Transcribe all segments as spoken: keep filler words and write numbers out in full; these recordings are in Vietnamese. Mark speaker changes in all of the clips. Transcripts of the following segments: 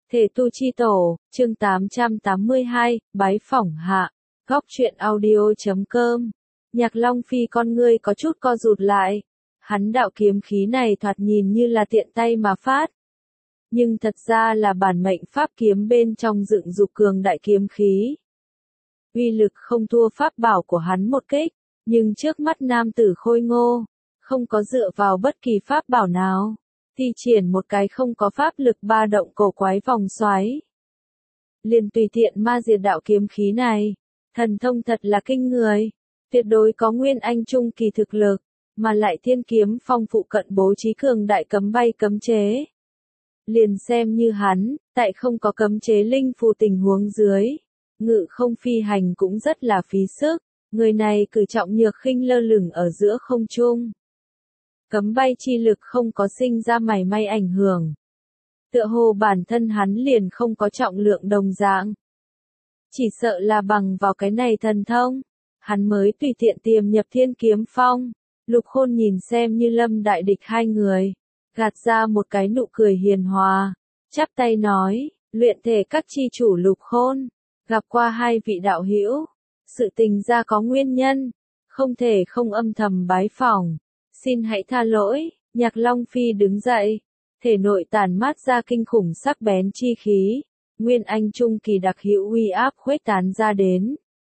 Speaker 1: Thể tu chi tổ, chương tám trăm tám mươi hai, bái phỏng hạ, góc truyện audio chấm com. Nhạc Long Phi con ngươi có chút co rụt lại. Hắn đạo kiếm khí này thoạt nhìn như là tiện tay mà phát. Nhưng thật ra là bản mệnh pháp kiếm bên trong dựng dục cường đại kiếm khí. Uy lực không thua pháp bảo của hắn một kích, nhưng trước mắt nam tử khôi ngô, không có dựa vào bất kỳ pháp bảo nào. Thi triển một cái không có pháp lực ba động cổ quái vòng xoáy. Liền tùy tiện ma diệt đạo kiếm khí này. Thần thông thật là kinh người. Tuyệt đối có nguyên anh trung kỳ thực lực, mà lại thiên kiếm phong phụ cận bố trí cường đại cấm bay cấm chế. Liền xem như hắn, tại không có cấm chế linh phù tình huống dưới. Ngự không phi hành cũng rất là phí sức. Người này cử trọng nhược khinh lơ lửng ở giữa không trung. Cấm bay chi lực không có sinh ra mảy may ảnh hưởng. Tựa hồ bản thân hắn liền không có trọng lượng đồng dạng. Chỉ sợ là bằng vào cái này thần thông, hắn mới tùy tiện tiềm nhập thiên kiếm phong. Lục Khôn nhìn xem như lâm đại địch hai người, gạt ra một cái nụ cười hiền hòa, chắp tay nói, luyện thể các chi chủ Lục Khôn, gặp qua hai vị đạo hữu, sự tình ra có nguyên nhân, không thể không âm thầm bái phỏng. Xin hãy tha lỗi. Nhạc Long Phi đứng dậy, thể nội tản mát ra kinh khủng sắc bén chi khí, nguyên anh trung kỳ đặc hữu uy áp khuếch tán ra đến.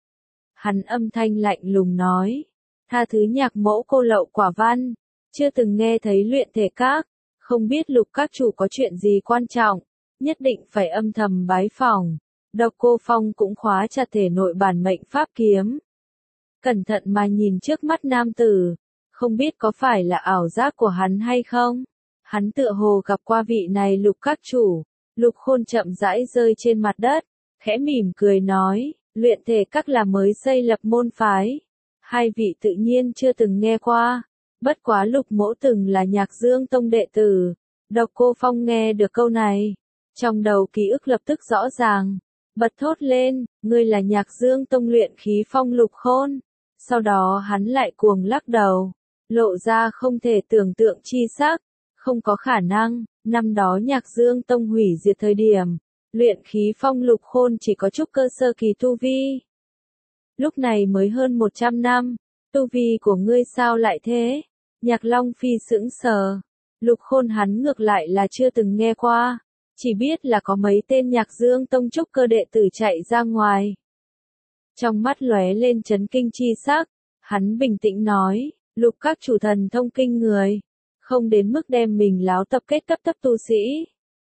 Speaker 1: Hắn âm thanh lạnh lùng nói, tha thứ nhạc mẫu cô lậu quả văn, chưa từng nghe thấy luyện thể các, không biết Lục các chủ có chuyện gì quan trọng, nhất định phải âm thầm bái phỏng. Độc Cô Phong cũng khóa chặt thể nội bản mệnh pháp kiếm. Cẩn thận mà nhìn trước mắt nam tử. Không biết có phải là ảo giác của hắn hay không? Hắn tựa hồ gặp qua vị này Lục các chủ. Lục Khôn chậm rãi rơi trên mặt đất, khẽ mỉm cười nói, luyện thể các là mới xây lập môn phái. Hai vị tự nhiên chưa từng nghe qua. Bất quá Lục mỗ từng là Nhạc Dương Tông đệ tử. Độc Cô Phong nghe được câu này. Trong đầu ký ức lập tức rõ ràng. Bật thốt lên, ngươi là Nhạc Dương Tông luyện khí phong Lục Khôn. Sau đó hắn lại cuồng lắc đầu. Lộ ra không thể tưởng tượng chi sắc, không có khả năng, năm đó Nhạc Dương Tông hủy diệt thời điểm, luyện khí phong Lục Khôn chỉ có chút cơ sơ kỳ tu vi. Lúc này mới hơn một trăm năm, tu vi của ngươi sao lại thế? Nhạc Long Phi sững sờ, Lục Khôn hắn ngược lại là chưa từng nghe qua, chỉ biết là có mấy tên Nhạc Dương Tông trúc cơ đệ tử chạy ra ngoài. Trong mắt lóe lên chấn kinh chi sắc, hắn bình tĩnh nói. Lục các chủ thần thông kinh người, không đến mức đem mình láo tập kết cấp thấp tu sĩ.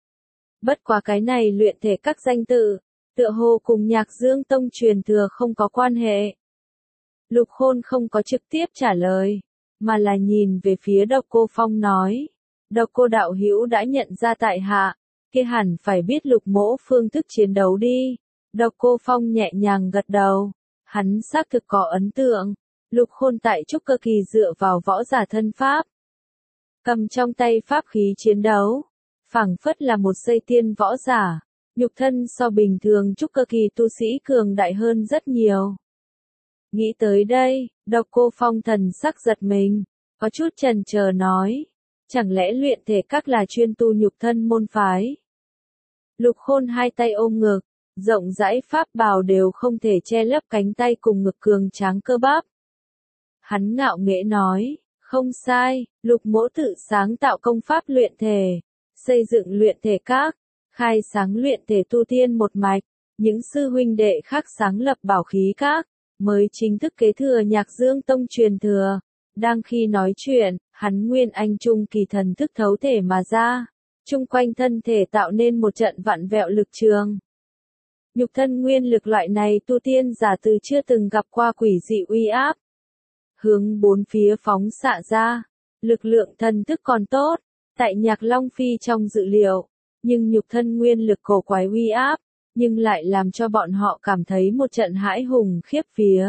Speaker 1: Bất quá cái này luyện thể các danh tự, tựa hồ cùng Nhạc Dương Tông truyền thừa không có quan hệ. Lục Khôn không có trực tiếp trả lời, mà là nhìn về phía Độc Cô Phong nói, Độc Cô đạo hữu đã nhận ra tại hạ, kia hẳn phải biết Lục mỗ phương thức chiến đấu đi. Độc Cô Phong nhẹ nhàng gật đầu, hắn xác thực có ấn tượng. Lục Khôn tại trúc cơ kỳ dựa vào võ giả thân pháp. Cầm trong tay pháp khí chiến đấu. Phảng phất là một xây tiên võ giả. Nhục thân so bình thường trúc cơ kỳ tu sĩ cường đại hơn rất nhiều. Nghĩ tới đây, Độc Cô Phong thần sắc giật mình. Có chút chần chờ nói. Chẳng lẽ luyện thể các là chuyên tu nhục thân môn phái? Lục Khôn hai tay ôm ngực. Rộng rãi pháp bào đều không thể che lấp cánh tay cùng ngực cường tráng cơ bắp. Hắn ngạo nghễ nói, không sai, Lục mỗ tự sáng tạo công pháp luyện thể, xây dựng luyện thể các, khai sáng luyện thể tu tiên một mạch, những sư huynh đệ khác sáng lập bảo khí các, mới chính thức kế thừa Nhạc Dương Tông truyền thừa. Đang khi nói chuyện, hắn nguyên anh trung kỳ thần thức thấu thể mà ra, chung quanh thân thể tạo nên một trận vặn vẹo lực trường. Nhục thân nguyên lực loại này tu tiên giả từ chưa từng gặp qua quỷ dị uy áp. Hướng bốn phía phóng xạ ra, lực lượng thần thức còn tốt, tại Nhạc Long Phi trong dự liệu, nhưng nhục thân nguyên lực cổ quái uy áp, nhưng lại làm cho bọn họ cảm thấy một trận hãi hùng khiếp vía.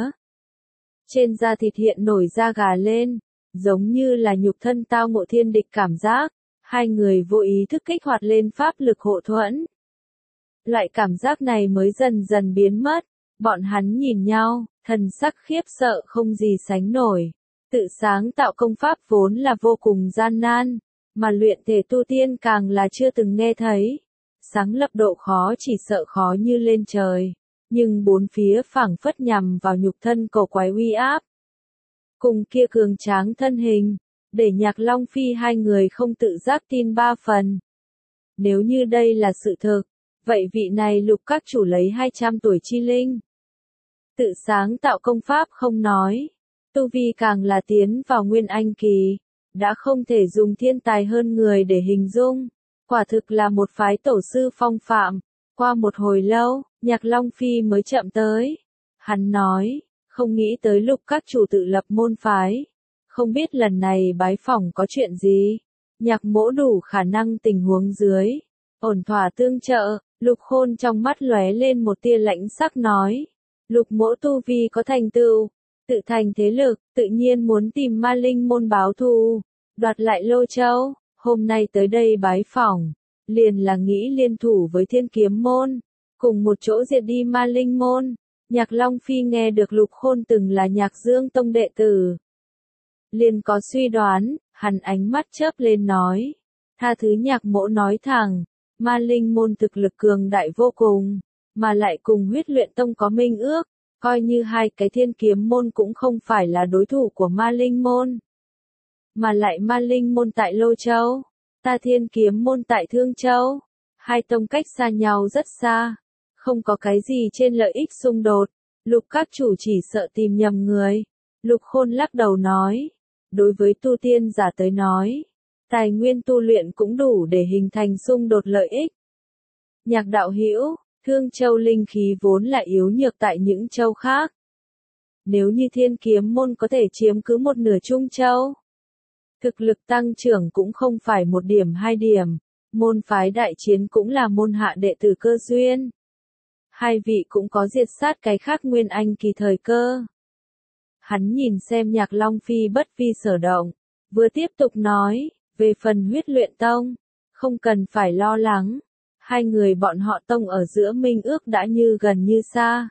Speaker 1: Trên da thịt hiện nổi da gà lên, giống như là nhục thân tao ngộ thiên địch cảm giác, hai người vô ý thức kích hoạt lên pháp lực hộ thuẫn. Loại cảm giác này mới dần dần biến mất, bọn hắn nhìn nhau. Thần sắc khiếp sợ không gì sánh nổi. Tự sáng tạo công pháp vốn là vô cùng gian nan, mà luyện thể tu tiên càng là chưa từng nghe thấy. Sáng lập độ khó chỉ sợ khó như lên trời, nhưng bốn phía phảng phất nhằm vào nhục thân cổ quái uy áp. Cùng kia cường tráng thân hình, để Nhạc Long Phi hai người không tự giác tin ba phần. Nếu như đây là sự thực, vậy vị này Lục các chủ lấy hai trăm tuổi chi linh. Tự sáng tạo công pháp không nói, tu vi càng là tiến vào nguyên anh kỳ, đã không thể dùng thiên tài hơn người để hình dung, quả thực là một phái tổ sư phong phạm. Qua một hồi lâu, Nhạc Long Phi mới chậm tới. Hắn nói, không nghĩ tới Lục các chủ tự lập môn phái, không biết lần này bái phỏng có chuyện gì. Nhạc mỗ đủ khả năng tình huống dưới, ổn thỏa tương trợ. Lục Khôn trong mắt lóe lên một tia lãnh sắc nói, Lục mỗ tu vi có thành tựu, tự thành thế lực, tự nhiên muốn tìm Ma Linh môn báo thù, đoạt lại Lô Châu. Hôm nay tới đây bái phỏng, liền là nghĩ liên thủ với Thiên Kiếm môn, cùng một chỗ diệt đi Ma Linh môn. Nhạc Long Phi nghe được Lục Khôn từng là Nhạc Dương tông đệ tử, liền có suy đoán, hắn ánh mắt chớp lên nói, tha thứ Nhạc mỗ nói thẳng, Ma Linh môn thực lực cường đại vô cùng, mà lại cùng Huyết Luyện tông có minh ước, coi như hai cái Thiên Kiếm môn cũng không phải là đối thủ của Ma Linh môn. Mà lại Ma Linh môn tại Lô Châu, ta Thiên Kiếm môn tại Thương Châu, hai tông cách xa nhau rất xa, không có cái gì trên lợi ích xung đột. Lục các chủ chỉ sợ tìm nhầm người. Lục Khôn lắc đầu nói, đối với tu tiên giả tới nói, tài nguyên tu luyện cũng đủ để hình thành xung đột lợi ích. Nhạc đạo hữu, Thương Châu linh khí vốn là yếu nhược tại những châu khác. Nếu như Thiên Kiếm môn có thể chiếm cứ một nửa Trung Châu, thực lực tăng trưởng cũng không phải một điểm hai điểm, môn phái đại chiến cũng là môn hạ đệ tử cơ duyên. Hai vị cũng có diệt sát cái khác nguyên anh kỳ thời cơ. Hắn nhìn xem Nhạc Long Phi bất vi sở động, vừa tiếp tục nói, về phần Huyết Luyện tông, không cần phải lo lắng, hai người bọn họ tông ở giữa minh ước đã như gần như xa.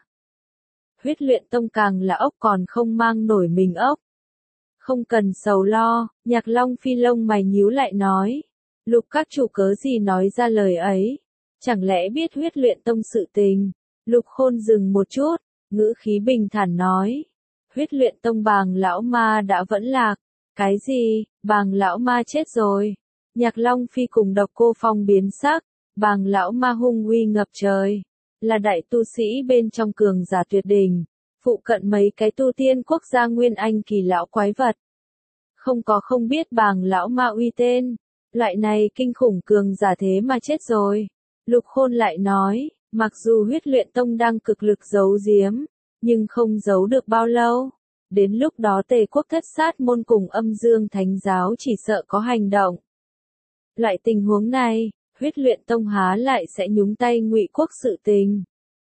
Speaker 1: Huyết Luyện tông càng là ốc còn không mang nổi mình ốc. Không cần sầu lo, Nhạc Long Phi lông mày nhíu lại nói, Lục các chủ cớ gì nói ra lời ấy, chẳng lẽ biết Huyết Luyện tông sự tình. Lục Khôn dừng một chút, ngữ khí bình thản nói, Huyết Luyện tông Bàng lão ma đã vẫn lạc. Cái gì, Bàng lão ma chết rồi? Nhạc Long Phi cùng Độc Cô Phong biến sắc, Bàng lão ma hung uy ngập trời, là đại tu sĩ bên trong cường giả tuyệt đỉnh, phụ cận mấy cái tu tiên quốc gia nguyên anh kỳ lão quái vật. Không có không biết Bàng lão ma uy tên, loại này kinh khủng cường giả thế mà chết rồi. Lục Khôn lại nói, mặc dù Huyết Luyện tông đang cực lực giấu giếm, nhưng không giấu được bao lâu. Đến lúc đó Tề quốc thất sát môn cùng Âm Dương Thánh giáo chỉ sợ có hành động. Loại tình huống này, Huyết Luyện tông há lại sẽ nhúng tay Ngụy quốc sự tình.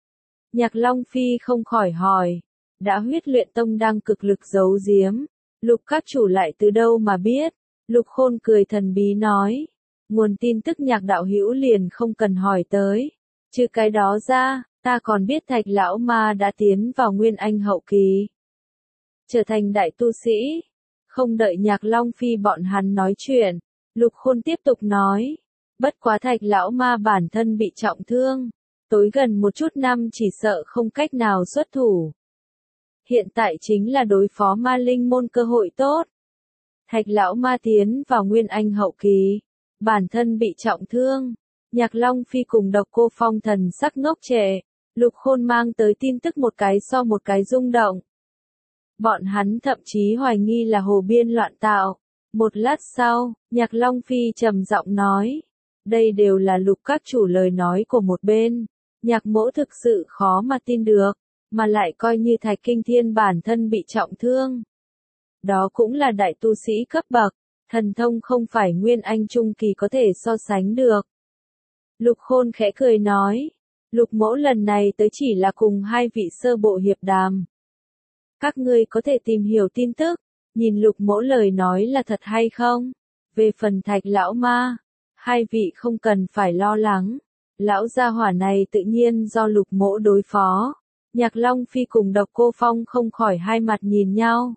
Speaker 1: Nhạc Long Phi không khỏi hỏi, đã Huyết Luyện tông đang cực lực giấu giếm, Lục các chủ lại từ đâu mà biết? Lục Khôn cười thần bí nói, nguồn tin tức Nhạc đạo hữu liền không cần hỏi tới, trừ cái đó ra, ta còn biết Thạch lão ma đã tiến vào nguyên anh hậu kỳ, trở thành đại tu sĩ. Không đợi Nhạc Long Phi bọn hắn nói chuyện, Lục Khôn tiếp tục nói, bất quá Thạch lão ma bản thân bị trọng thương, tối gần một chút năm chỉ sợ không cách nào xuất thủ. Hiện tại chính là đối phó Ma Linh môn cơ hội tốt. Thạch lão ma tiến vào nguyên anh hậu kỳ, bản thân bị trọng thương. Nhạc Long Phi cùng Độc Cô Phong thần sắc ngốc trệ, Lục Khôn mang tới tin tức một cái so một cái rung động. Bọn hắn thậm chí hoài nghi là hồ biên loạn tạo. Một lát sau, Nhạc Long Phi trầm giọng nói, đây đều là Lục các chủ lời nói của một bên, Nhạc mỗ thực sự khó mà tin được, mà lại coi như Thạch Kinh Thiên bản thân bị trọng thương. Đó cũng là đại tu sĩ cấp bậc, thần thông không phải nguyên anh trung kỳ có thể so sánh được. Lục Khôn khẽ cười nói, Lục mỗ lần này tới chỉ là cùng hai vị sơ bộ hiệp đàm. Các ngươi có thể tìm hiểu tin tức, nhìn Lục mỗ lời nói là thật hay không. Về phần Thạch lão ma, hai vị không cần phải lo lắng. Lão gia hỏa này tự nhiên do Lục mỗ đối phó. Nhạc Long Phi cùng Độc Cô Phong không khỏi hai mặt nhìn nhau.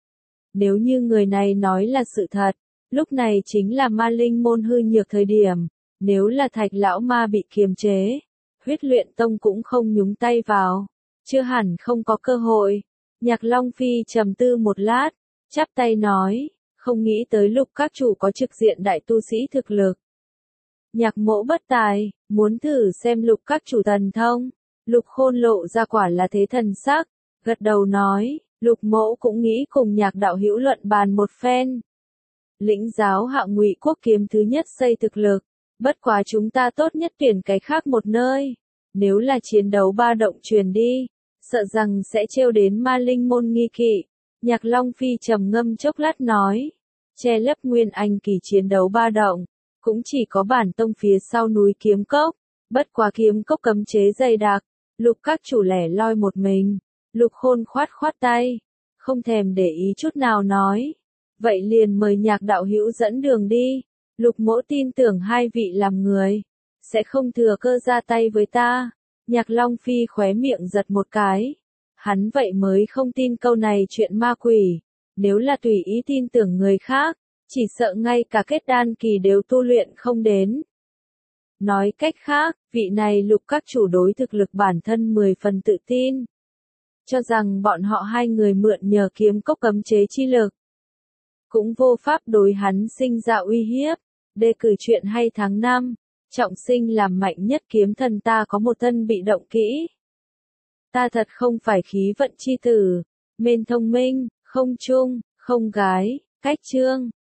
Speaker 1: Nếu như người này nói là sự thật, lúc này chính là Ma Linh môn hư nhược thời điểm. Nếu là Thạch lão ma bị kiềm chế, Huyết Luyện Tông cũng không nhúng tay vào, chưa hẳn không có cơ hội. Nhạc Long Phi trầm tư một lát, chắp tay nói, không nghĩ tới Lục các chủ có trực diện đại tu sĩ thực lực. Nhạc Mỗ bất tài, muốn thử xem Lục các chủ thần thông. Lục Khôn lộ ra quả là thế thần sắc, gật đầu nói, Lục Mỗ cũng nghĩ cùng Nhạc đạo hữu luận bàn một phen. Lĩnh giáo hạ Ngụy quốc kiếm thứ nhất xây thực lực, bất quá chúng ta tốt nhất tuyển cái khác một nơi. Nếu là chiến đấu ba động truyền đi, sợ rằng sẽ trêu đến ma linh môn nghi kỵ. Nhạc Long Phi trầm ngâm chốc lát nói, che lấp nguyên anh kỳ chiến đấu ba động, cũng chỉ có bản tông phía sau núi kiếm cốc, bất quá kiếm cốc cấm chế dày đặc, Lục các chủ lẻ loi một mình. Lục Khôn khoát khoát tay, không thèm để ý chút nào nói, vậy liền mời Nhạc đạo hữu dẫn đường đi. Lục Mỗ tin tưởng hai vị làm người, sẽ không thừa cơ ra tay với ta. Nhạc Long Phi khóe miệng giật một cái, hắn vậy mới không tin câu này chuyện ma quỷ, nếu là tùy ý tin tưởng người khác, chỉ sợ ngay cả kết đan kỳ đều tu luyện không đến. Nói cách khác, vị này Lục các chủ đối thực lực bản thân mười phần tự tin, cho rằng bọn họ hai người mượn nhờ kiếm cốc cấm chế chi lực, cũng vô pháp đối hắn sinh ra uy hiếp. Đề cử chuyện hay tháng năm, trọng sinh làm mạnh nhất kiếm thần ta có một thân bị động kỹ. Ta thật không phải khí vận chi tử, mên thông minh, không trung, không gái, cách chương.